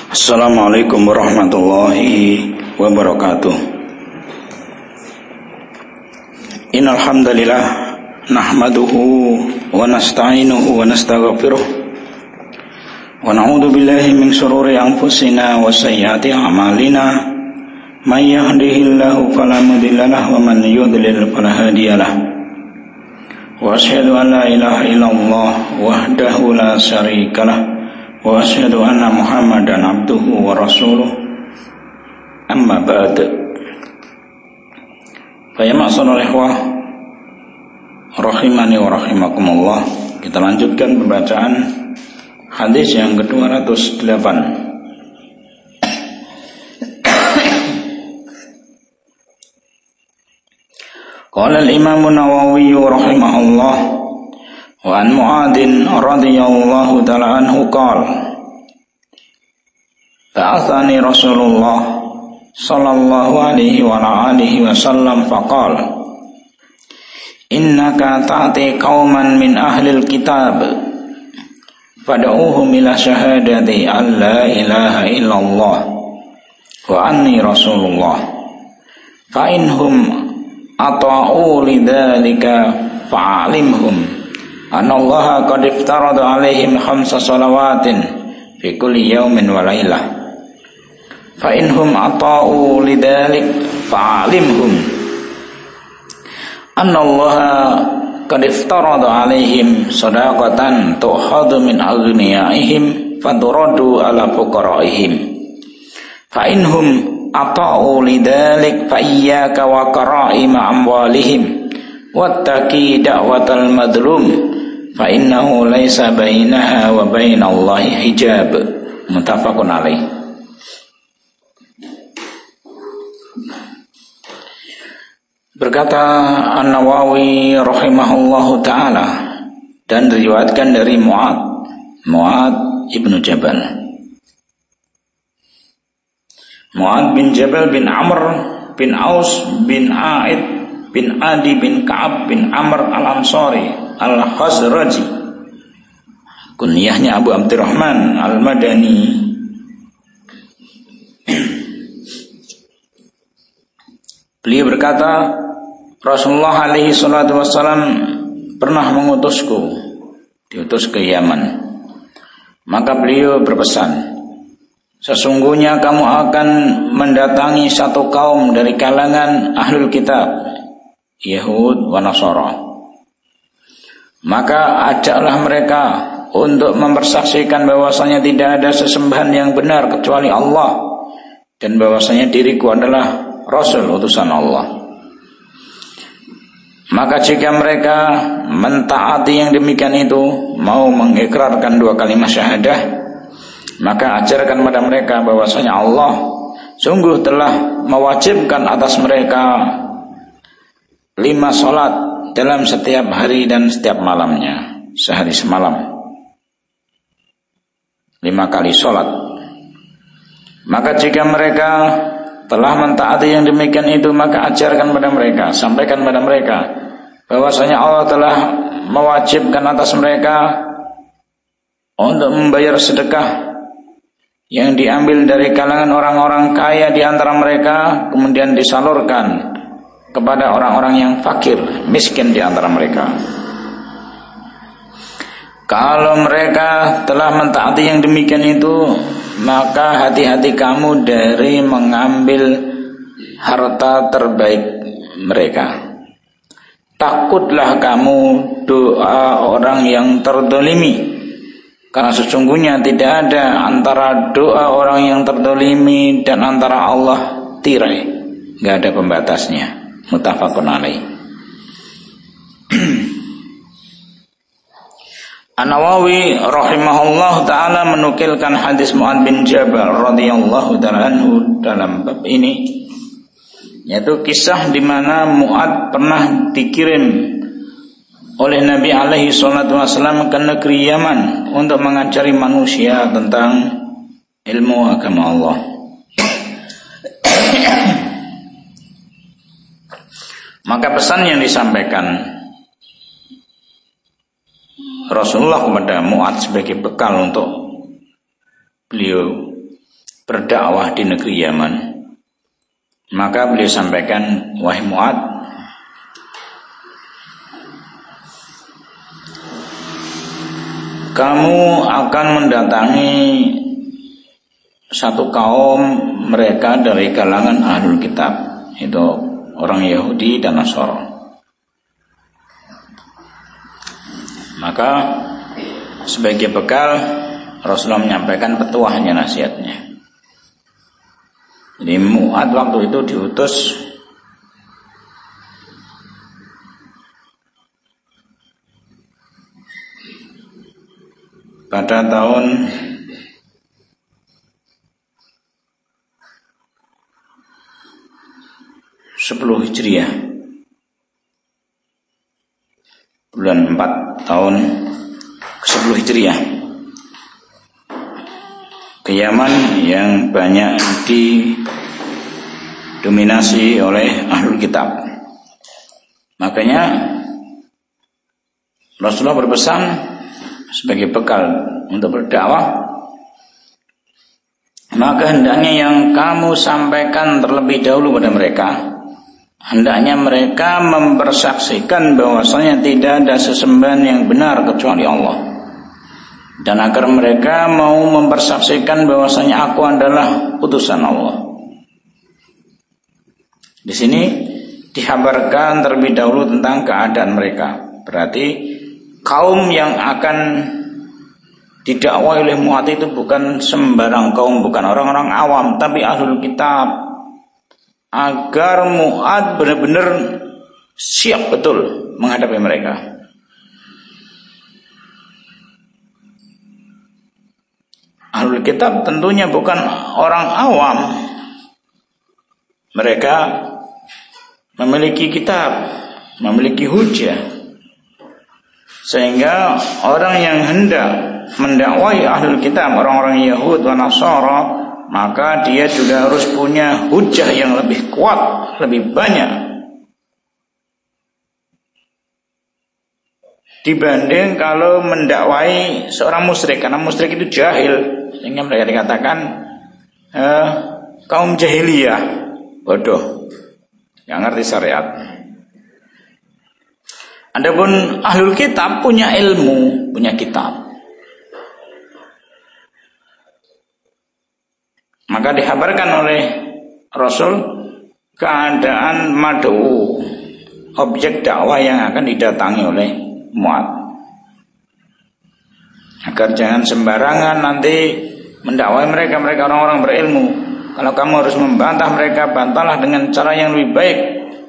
Assalamualaikum warahmatullahi wabarakatuh. Innal hamdalillah nahmaduhu wa nasta'inuhu wa nastaghfiruh wa na'udzu billahi min shururi anfusina wa sayyiati a'malina. May yahdihillahu fala mudilla lahu wa man yudlil fala hadiyalah. Wa asyhadu an la ilaha illallah wahdahu la syarikalah wa asyhadu anna Muhammadan abduhu wa rasuluh. Amma ba'd. Fa ya ma'asyiral ikhwah rahimani wa rahimakumullah. Kita lanjutkan pembacaan hadis yang ke-208. Qala al-Imam an-Nawawi rahimahullah wa an Mu'adz radhiyallahu ta'ala anhu qala ba'athani Rasulullah sallallahu alaihi wa alihi wasallam faqala innaka ta'ti qauman min ahlil kitab fad'uuhum ila syahadati an la ilaha illallah wa anni Rasulullah fa inhum ata'u lidzalika fa'alimhum anallaha qad iftarada alaihim khamsa salawatin fi kulli yawmin wa lailah fa inhum ata'u lidzalik fa'alimhum anallaha qad iftarada alaihim shadaqatan tu'khadhu min aghniyaihim faturadu ala fuqaraihim fa inhum ata'u lidzalik fa iyyaka wa qara'ima amwalihim wattaqi da'watal madlum fa innahu laisa bainaha wa bainallahi hijab. Muttafaqun alaih. Berkata An-Nawawi rahimahullahu ta'ala, dan diriwayatkan dari Mu'adz ibnu Jabal. Mu'adz bin Jabal bin Amr bin Aus bin A'id bin Adi bin Ka'ab bin Amr al-Ansari al-Khazraji, kunyahnya Abu Abdurrahman al-Madani. Beliau berkata, Rasulullah alaihi salatu wassalam pernah mengutusku, diutus ke Yaman. Maka beliau berpesan, sesungguhnya kamu akan mendatangi satu kaum dari kalangan ahlul kitab, Yahud wa Nasara. Maka ajaklah mereka untuk mempersaksikan bahwasanya tidak ada sesembahan yang benar kecuali Allah, dan bahwasanya diriku adalah Rasul utusan Allah. Maka jika mereka mentaati yang demikian itu, mau mengikrarkan dua kalimat syahadah, maka ajarkan pada mereka bahwasanya Allah sungguh telah mewajibkan atas mereka 5 salat dalam setiap hari dan setiap malamnya, sehari semalam, 5 kali salat. Maka jika mereka telah mentaati yang demikian itu, maka ajarkan pada mereka, sampaikan pada mereka bahwasanya Allah telah mewajibkan atas mereka untuk membayar sedekah yang diambil dari kalangan orang-orang kaya di antara mereka, kemudian disalurkan kepada orang-orang yang fakir, miskin di antara mereka. Kalau mereka telah mentaati yang demikian itu, maka hati-hati kamu dari mengambil harta terbaik mereka. Takutlah kamu doa orang yang terdolimi, karena sesungguhnya tidak ada antara doa orang yang terdolimi dan antara Allah tirai, gak ada pembatasnya. Muttafaqun alaih. An-Nawawi rahimahullah ta'ala menukilkan hadis Mu'adz bin Jabal radhiyallahu ta'ala anhu dalam bab ini, yaitu kisah di mana Mu'adz pernah dikirim oleh Nabi alaihi salatu wasallam ke negeri Yaman untuk mengajari manusia tentang ilmu agama Allah. Maka pesan yang disampaikan Rasulullah kepada Mu'adz sebagai bekal untuk beliau berdakwah di negeri Yaman. Maka beliau sampaikan, wahai Mu'ad, kamu akan mendatangi satu kaum, mereka dari kalangan Ahlul Kitab, itu orang Yahudi dan Nasara. Maka sebagai bekal Rasulullah menyampaikan petuahnya, nasihatnya. Jadi Mu'ad waktu itu diutus pada tahun 10 Hijriah, bulan 4 tahun ke-10 Hijriah, ke Yaman yang banyak didominasi oleh Ahlul Kitab. Makanya Rasulullah berpesan sebagai bekal untuk berdakwah, maka hendaknya yang kamu sampaikan terlebih dahulu pada mereka, hendaknya mereka mempersaksikan bahwasanya tidak ada sesembahan yang benar kecuali Allah, dan agar mereka mau mempersaksikan bahwasanya aku adalah utusan Allah. Di sini dihabarkan terlebih dahulu tentang keadaan mereka. Berarti kaum yang akan didakwai oleh Mu'ad itu bukan sembarang kaum, bukan orang-orang awam, tapi Ahlul Kitab, agar Mu'ad benar-benar siap betul menghadapi mereka. Ahlul Kitab tentunya bukan orang awam. Mereka memiliki kitab, memiliki hujjah, sehingga orang yang hendak mendakwai Ahlul Kitab, orang-orang Yahud dan Nasara, maka dia juga harus punya hujjah yang lebih kuat, lebih banyak dibanding kalau mendakwai seorang musyrik. Karena musyrik itu jahil, sehingga mereka dikatakan kaum jahiliyah, bodoh, nggak ngerti syariat. Adapun Ahlul Kitab punya ilmu, punya kitab. Maka dihabarkan oleh Rasul keadaan mad'u, objek dakwah yang akan didatangi oleh Mu'ad, agar jangan sembarangan nanti mendakwai mereka orang-orang berilmu. Kalau kamu harus membantah mereka, bantahlah dengan cara yang lebih baik,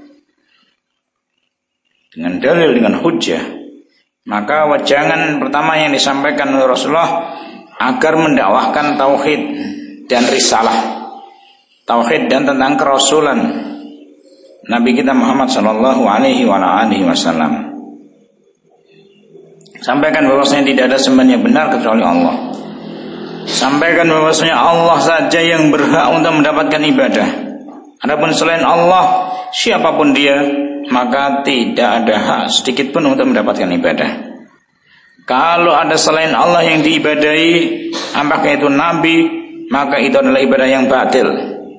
dengan dalil, dengan hujjah. Maka wajangan pertama yang disampaikan oleh Rasulullah agar mendakwahkan tauhid dan risalah, tauhid dan tentang kerasulan Nabi kita Muhammad sallallahu alaihi wasallam. Sampaikan bahwasanya tidak ada sembahan yang benar kecuali Allah. Sampaikan bahwasanya Allah saja yang berhak untuk mendapatkan ibadah. Adapun selain Allah, siapapun dia, maka tidak ada hak sedikit pun untuk mendapatkan ibadah. Kalau ada selain Allah yang diibadahi, apakah itu nabi, maka itu adalah ibadah yang batil.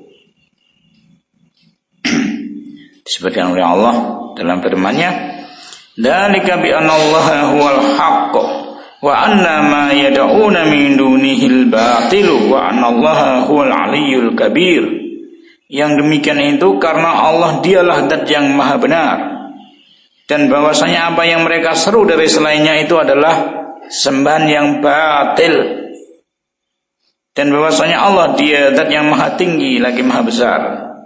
Disebutkan oleh Allah dalam firman-Nya, "Dzalika bi anna Allaha huwal haqq wa anna ma yad'una min dunihil batil wa anna Allaha huwal aliyyul kabir." Yang demikian itu karena Allah dialah zat yang maha benar, dan bahwasanya apa yang mereka seru dari selainnya itu adalah sembahan yang batil, dan bahwasanya Allah dia zat yang maha tinggi lagi maha besar.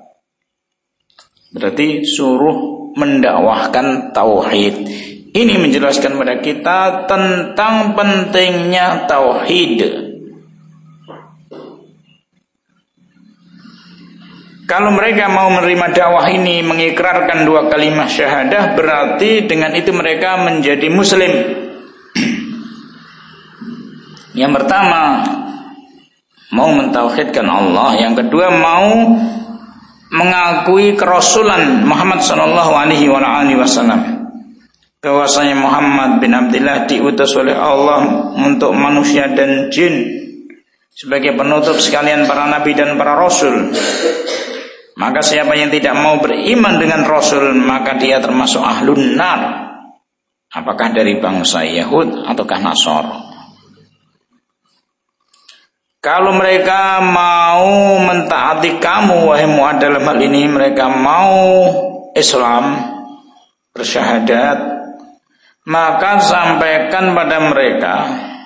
Berarti suruh mendakwahkan tauhid. Ini menjelaskan kepada kita tentang pentingnya tauhid. Kalau mereka mau menerima dakwah ini, mengikrarkan 2 kalimat syahadah, berarti dengan itu mereka menjadi muslim. Yang pertama, mau mentauhidkan Allah. Yang kedua, mau mengakui kerasulan Muhammad sallallahu alaihi wasallam, bahwasanya Muhammad bin Abdullah diutus oleh Allah untuk manusia dan jin sebagai penutup sekalian para nabi dan para rasul. Maka siapa yang tidak mau beriman dengan rasul, maka dia termasuk ahlun nar. Apakah dari bangsa Yahud ataukah Nasara. Kalau mereka mau mentaati kamu, wahai Mu'ad, dalam hal ini mereka mau Islam, bersyahadat, maka sampaikan pada mereka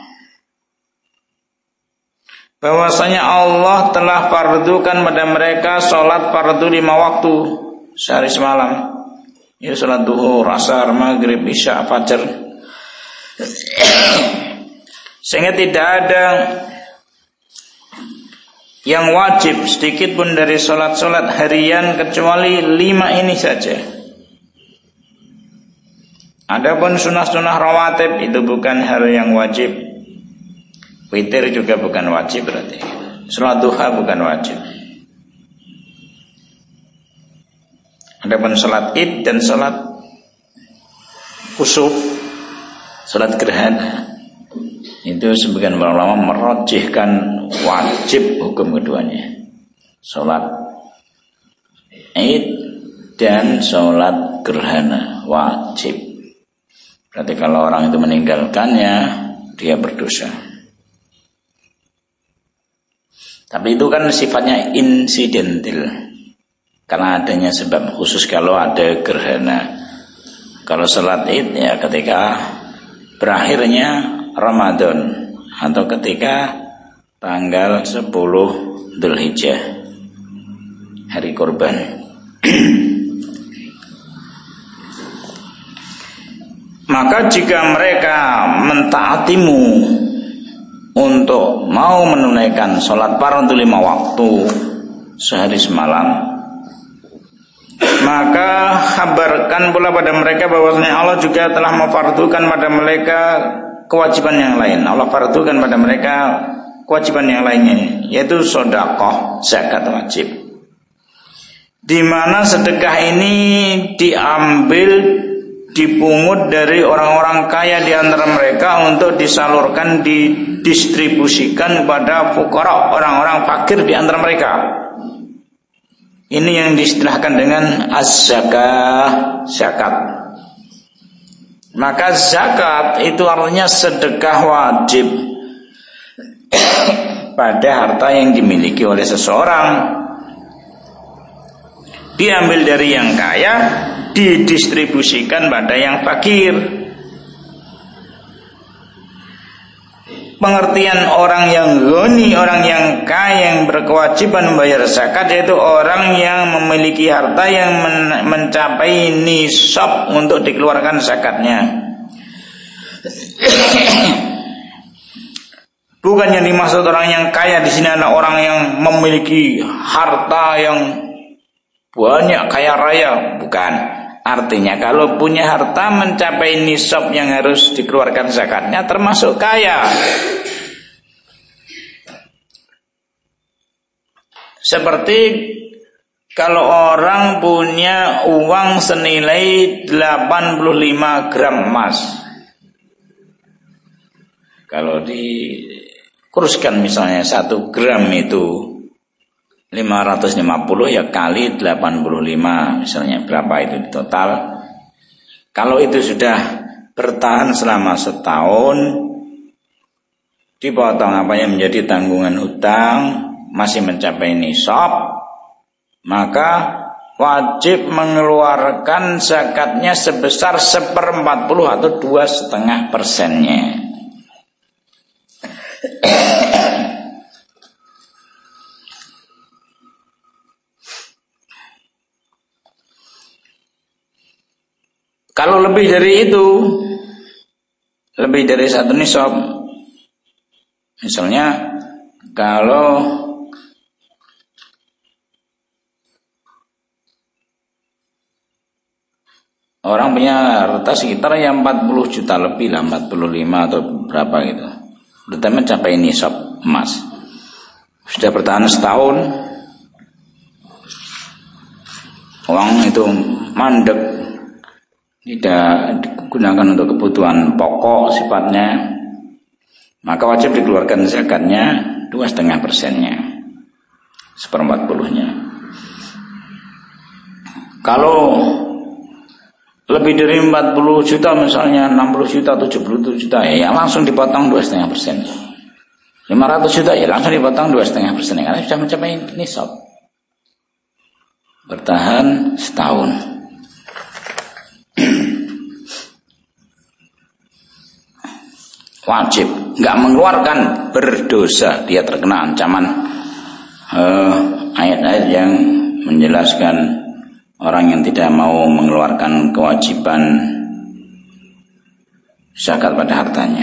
bahwasanya Allah telah fardukan pada mereka sholat fardu 5 waktu sehari semalam. Ya, sholat duhur, asar, maghrib, isya, fajar. Sehingga tidak ada yang wajib sedikit pun dari sholat-sholat harian kecuali 5 ini saja. Adapun sunnah-sunnah rawatib itu bukan hal yang wajib. Witir juga bukan wajib berarti. Sholat duha bukan wajib. Adapun sholat id dan sholat kusuf, sholat gerhana, itu sebagian ulama merojihkan wajib hukum keduanya. Sholat id dan sholat gerhana wajib. Berarti kalau orang itu meninggalkannya, dia berdosa. Tapi itu kan sifatnya insidental, karena adanya sebab khusus kalau ada gerhana. Kalau sholat id ya ketika berakhirnya Ramadan atau ketika tanggal 10 Dzulhijjah, hari kurban. Maka jika mereka mentaatimu untuk mau menunaikan sholat fardu 5 waktu sehari semalam, maka kabarkan pula pada mereka bahwasanya Allah juga telah memfardukan pada mereka kewajiban yang lain. Allah fardukan pada mereka kewajiban yang lainnya, yaitu sedekah, zakat wajib. Di mana sedekah ini diambil, dipungut dari orang-orang kaya di antara mereka untuk disalurkan, didistribusikan kepada fuqara, orang-orang fakir di antara mereka. Ini yang diistilahkan dengan az-zakah, zakat. Maka zakat itu artinya sedekah wajib pada harta yang dimiliki oleh seseorang. Diambil dari yang kaya, didistribusikan pada yang fakir. Pengertian orang yang ghani, orang yang kaya yang berkewajiban membayar zakat, yaitu orang yang memiliki harta yang mencapai nisab untuk dikeluarkan zakatnya. Bukan yang dimaksud orang yang kaya di sini adalah orang yang memiliki harta yang banyak, kaya raya, bukan. Artinya kalau punya harta mencapai nisab yang harus dikeluarkan zakatnya termasuk kaya. Seperti kalau orang punya uang senilai 85 gram emas, kalau dikuruskan misalnya 1 gram itu 550 ya kali 85, misalnya berapa itu total. Kalau itu sudah bertahan selama setahun, dipotong apa yang menjadi tanggungan hutang, masih mencapai nisab, maka wajib mengeluarkan zakatnya sebesar 1/40 atau 2,5%-nya. Kalau lebih dari itu, lebih dari 1 nisab, misalnya kalau orang punya harta sekitar ya 40 juta lebih lah, 45 atau berapa gitu, sudah mencapai nisab emas, sudah bertahan setahun, uang itu mandek, tidak digunakan untuk kebutuhan pokok sifatnya, maka wajib dikeluarkan zakatnya 2,5%-nya, 1/40-nya. Kalau lebih dari 40 juta misalnya 60 juta, 70 juta ya langsung dipotong 2,5%. 500 juta ya langsung dipotong 2,5%, karena sudah mencapai nisab. Bertahan setahun. Wajib, nggak mengeluarkan berdosa, dia terkena ancaman ayat-ayat yang menjelaskan orang yang tidak mau mengeluarkan kewajiban zakat pada hartanya.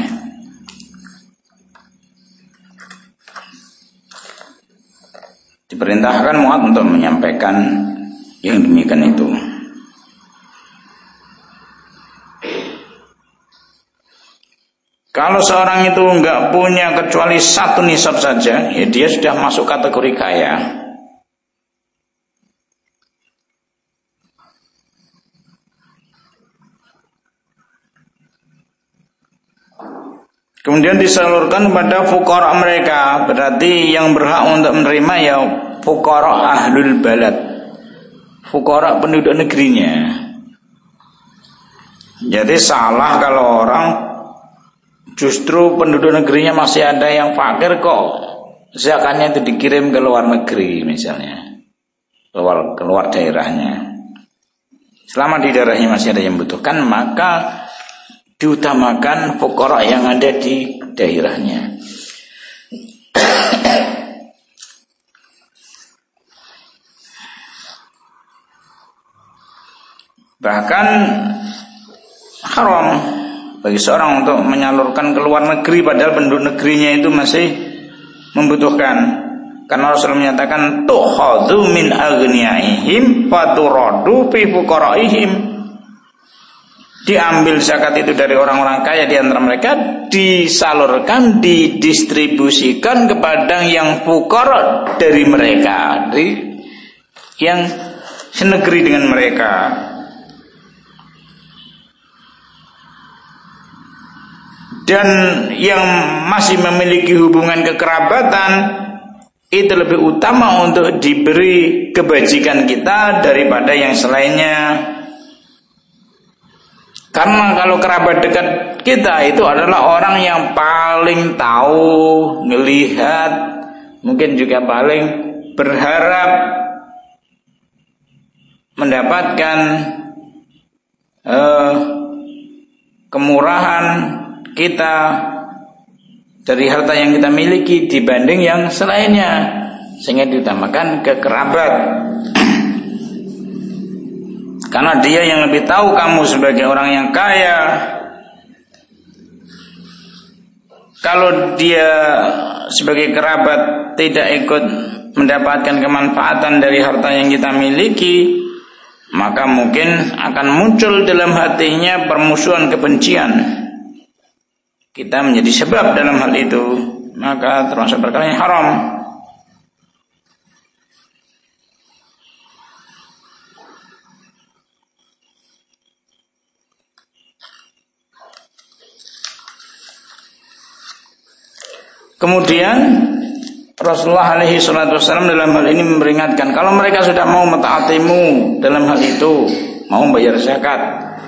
Diperintahkan Mu'adz untuk menyampaikan yang demikian itu. Kalau seorang itu enggak punya kecuali 1 nisab saja, ya dia sudah masuk kategori kaya. Kemudian disalurkan kepada fuqara mereka, berarti yang berhak untuk menerima ya fuqara ahlul balad, fuqara penduduk negerinya. Jadi salah kalau orang justru penduduk negerinya masih ada yang fakir kok zakatnya itu dikirim ke luar negeri misalnya, keluar daerahnya. Selama di daerahnya masih ada yang membutuhkan, maka diutamakan fuqara yang ada di daerahnya. Bahkan haram bagi seorang untuk menyalurkan ke luar negeri padahal penduduk negerinya itu masih membutuhkan. Karena Rasul menyatakan tukhadhu min aghniyaihim faturadu fi fuqaraihim. Diambil zakat itu dari orang-orang kaya di antara mereka, disalurkan, didistribusikan kepada yang fuqara dari mereka, dari yang senegeri dengan mereka. Dan yang masih memiliki hubungan kekerabatan itu lebih utama untuk diberi kebajikan kita daripada yang selainnya. Karena kalau kerabat dekat kita itu adalah orang yang paling tahu, melihat, mungkin juga paling berharap mendapatkan kemurahan kita dari harta yang kita miliki dibanding yang selainnya, sehingga diutamakan ke kerabat. Karena dia yang lebih tahu kamu sebagai orang yang kaya. Kalau dia sebagai kerabat tidak ikut mendapatkan kemanfaatan dari harta yang kita miliki, maka mungkin akan muncul dalam hatinya permusuhan, kebencian. Kita menjadi sebab dalam hal itu, maka termasuk perkara yang haram. Kemudian Rasulullah alaihi salatu wasallam dalam hal ini memperingatkan, kalau mereka sudah mau mentaatimu dalam hal itu, mau bayar zakat,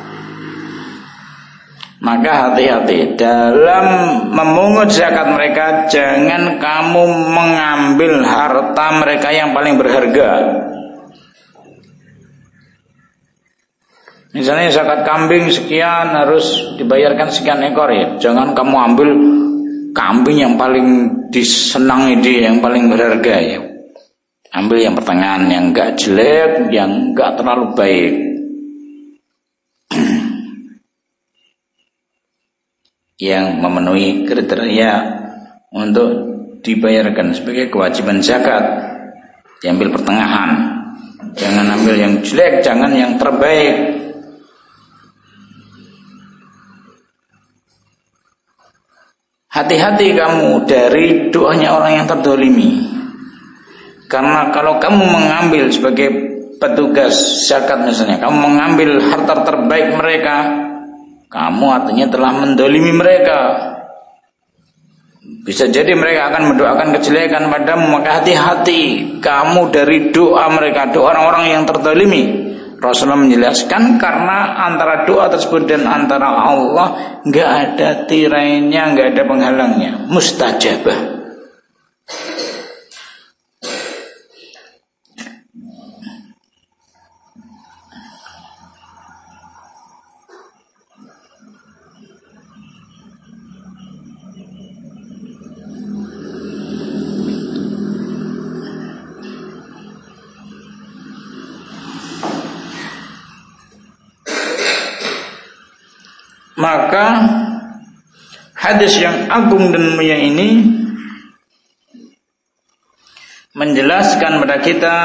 maka hati-hati dalam memungut zakat mereka. Jangan kamu mengambil harta mereka yang paling berharga. Misalnya zakat kambing sekian harus dibayarkan sekian ekor, ya jangan kamu ambil kambing yang paling disenangi dia, yang paling berharga, ya ambil yang pertengahan, yang enggak jelek, yang enggak terlalu baik. Yang memenuhi kriteria untuk dibayarkan sebagai kewajiban zakat, diambil pertengahan. Jangan ambil yang jelek, jangan yang terbaik. Hati-hati kamu dari doanya orang yang terdolimi. Karena kalau kamu mengambil sebagai petugas zakat misalnya, kamu mengambil harta terbaik mereka, kamu artinya telah mendolimi mereka. Bisa jadi mereka akan mendoakan kejelekan padamu, maka hati-hati kamu dari doa mereka, doa orang-orang yang terzalimi. Rasulullah menjelaskan karena antara doa tersebut dan antara Allah nggak ada tirainya, nggak ada penghalangnya, mustajabah. Maka hadis yang agung dan mulia ini menjelaskan pada kita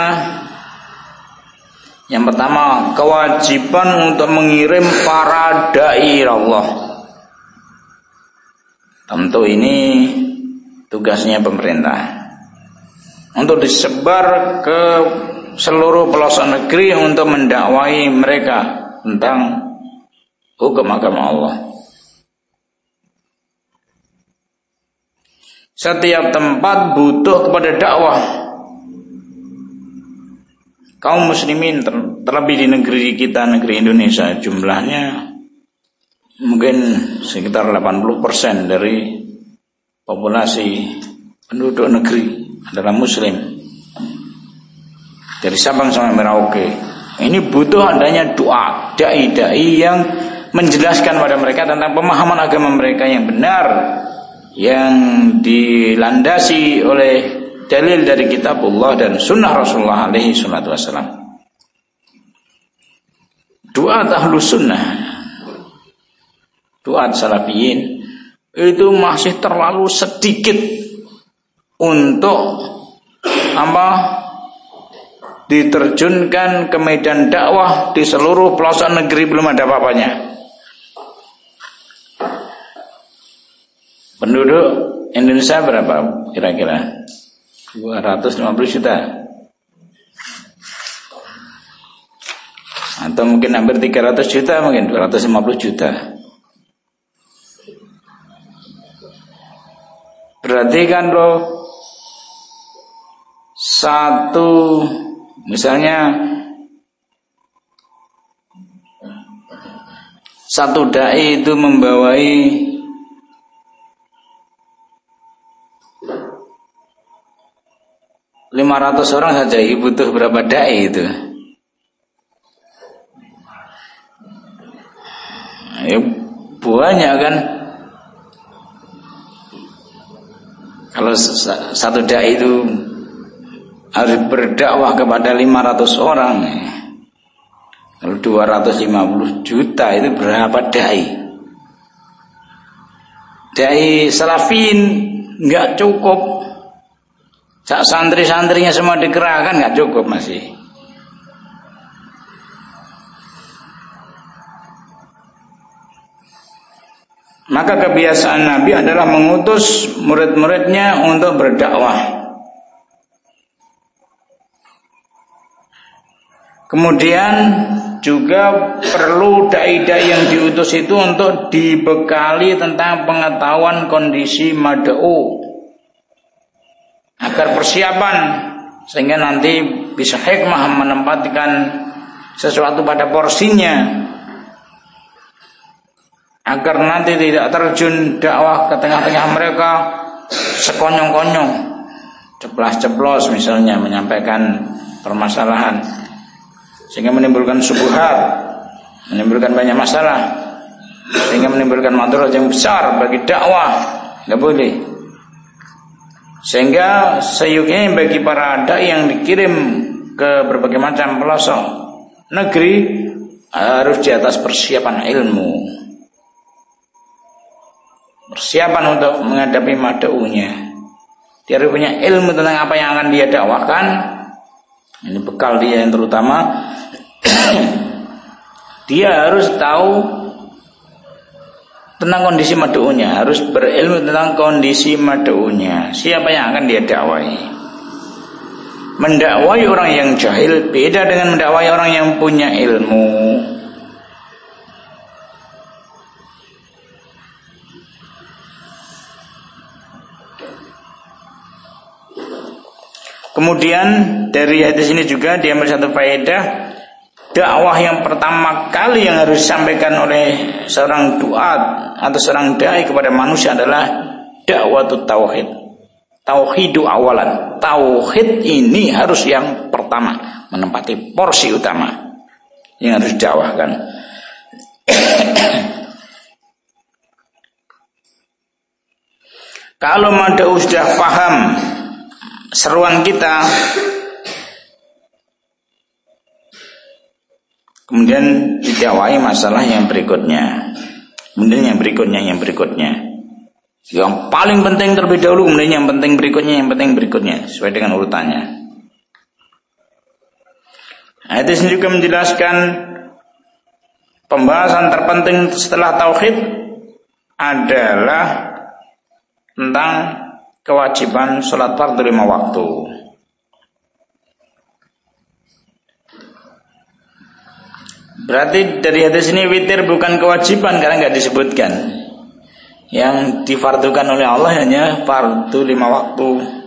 yang pertama, kewajiban untuk mengirim para dai Allah. Tentu ini tugasnya pemerintah untuk disebar ke seluruh pelosok negeri untuk mendakwai mereka tentang hukum agama Allah. Setiap tempat butuh kepada dakwah. Kaum muslimin terlebih di negeri kita, negeri Indonesia, jumlahnya mungkin sekitar 80% dari populasi penduduk negeri adalah muslim. Dari Sabang sampai Merauke. Ini butuh adanya doa, dai-dai yang menjelaskan pada mereka tentang pemahaman agama mereka yang benar, yang dilandasi oleh dalil dari kitabullah dan sunnah Rasulullah alaihi salatu wassalam. Doa ahlus sunnah, doa salafiyin itu masih terlalu sedikit untuk diterjunkan ke medan dakwah di seluruh pelosok negeri. Belum ada apa-apanya. Penduduk Indonesia berapa kira-kira? 250 juta atau mungkin hampir 300 juta, mungkin 250 juta. Berarti kan misalnya satu dai itu membawai 500 orang saja, butuh berapa dai itu? Ya, banyak kan? Kalau satu dai itu harus berdakwah kepada 500 orang, kalau 250 juta itu berapa dai? Dai salafin nggak cukup. Santri-santrinya semua dikerahkan nggak cukup masih. Maka kebiasaan Nabi adalah mengutus murid-muridnya untuk berdakwah. Kemudian juga perlu dai-dai yang diutus itu untuk dibekali tentang pengetahuan kondisi mad'u, agar persiapan sehingga nanti bisa hikmah menempatkan sesuatu pada porsinya, agar nanti tidak terjun dakwah ke tengah-tengah mereka sekonyong-konyong, ceplas-ceplos misalnya menyampaikan permasalahan sehingga menimbulkan syubhat, menimbulkan banyak masalah, sehingga menimbulkan madarat yang besar bagi dakwah. Enggak boleh. Sehingga seyuknya bagi para dai yang dikirim ke berbagai macam pelosok negeri harus di atas persiapan ilmu, persiapan untuk menghadapi mad'unya. Dia harus punya ilmu tentang apa yang akan dia dakwahkan. Ini bekal dia yang terutama. Dia harus tahu tentang kondisi mad'unya, harus berilmu tentang kondisi mad'unya. Siapa yang akan dia dakwai? Mendakwai orang yang jahil beda dengan mendakwai orang yang punya ilmu. Kemudian dari hadis ini juga diambil satu faedah, dakwah yang pertama kali yang harus disampaikan oleh seorang duat atau seorang dai kepada manusia adalah dakwatut tauhid. Tauhidu awalan. Tauhid ini harus yang pertama, menempati porsi utama yang harus didakwahkan. Kalau Mada sudah paham seruan kita, kemudian didakwai masalah yang berikutnya, kemudian yang berikutnya. Yang paling penting terlebih dahulu, kemudian yang penting berikutnya, sesuai dengan urutannya. Hadis ini juga menjelaskan pembahasan terpenting setelah tauhid adalah tentang kewajiban sholat fardu 5 waktu. Berarti dari hadis ini witir bukan kewajiban karena nggak disebutkan. Yang difardukan oleh Allah hanya fardu 5 waktu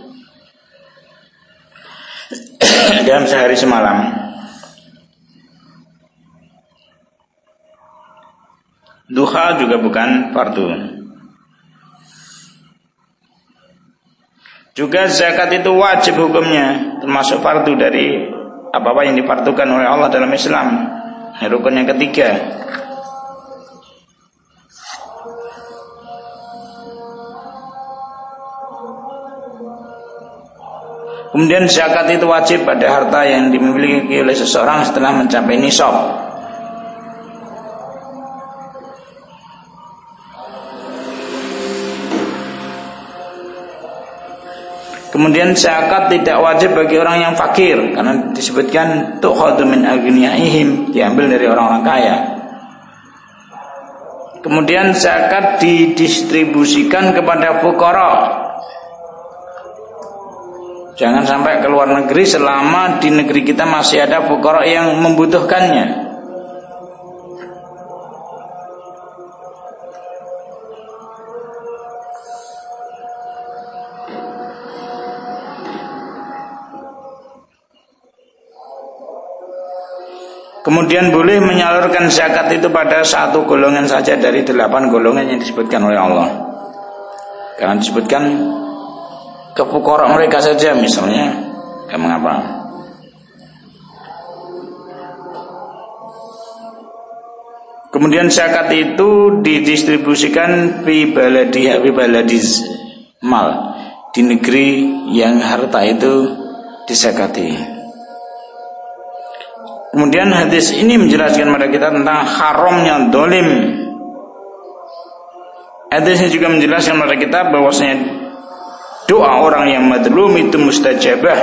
dalam sehari semalam. Duha juga bukan fardu. Juga zakat itu wajib hukumnya, termasuk fardu dari apa-apa yang difardukan oleh Allah dalam Islam. Rukun yang ketiga. Kemudian zakat itu wajib pada harta yang dimiliki oleh seseorang setelah mencapai nisab. Kemudian zakat tidak wajib bagi orang yang fakir karena disebutkan tu'khadhu min aghniyaihim, diambil dari orang-orang kaya. Kemudian zakat didistribusikan kepada fuqara. Jangan sampai ke luar negeri selama di negeri kita masih ada fuqara yang membutuhkannya. Kemudian boleh menyalurkan zakat itu pada satu golongan saja dari 8 golongan yang disebutkan oleh Allah. Karena disebutkan ke fuqara mereka saja misalnya, enggak mengapa. Kemudian zakat itu didistribusikan fi baladiz mal, di negeri yang harta itu dizakati. Kemudian hadis ini menjelaskan kepada kita tentang haramnya dolim. Hadis ini juga menjelaskan kepada kita bahwasanya doa orang yang madlum itu mustajabah.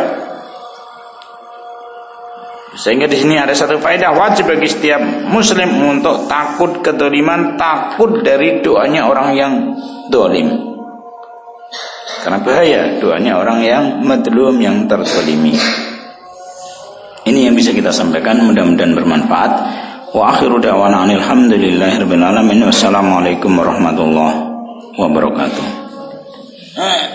Sehingga di sini ada satu faedah, wajib bagi setiap muslim untuk takut kedoliman, takut dari doanya orang yang dolim. Karena bahaya doanya orang yang madlum, yang terzalimi. Ini yang bisa kita sampaikan, mudah-mudahan bermanfaat. Wa akhiru da'wana alhamdulillahirabbil alamin. Wassalamualaikum warahmatullahi wabarakatuh.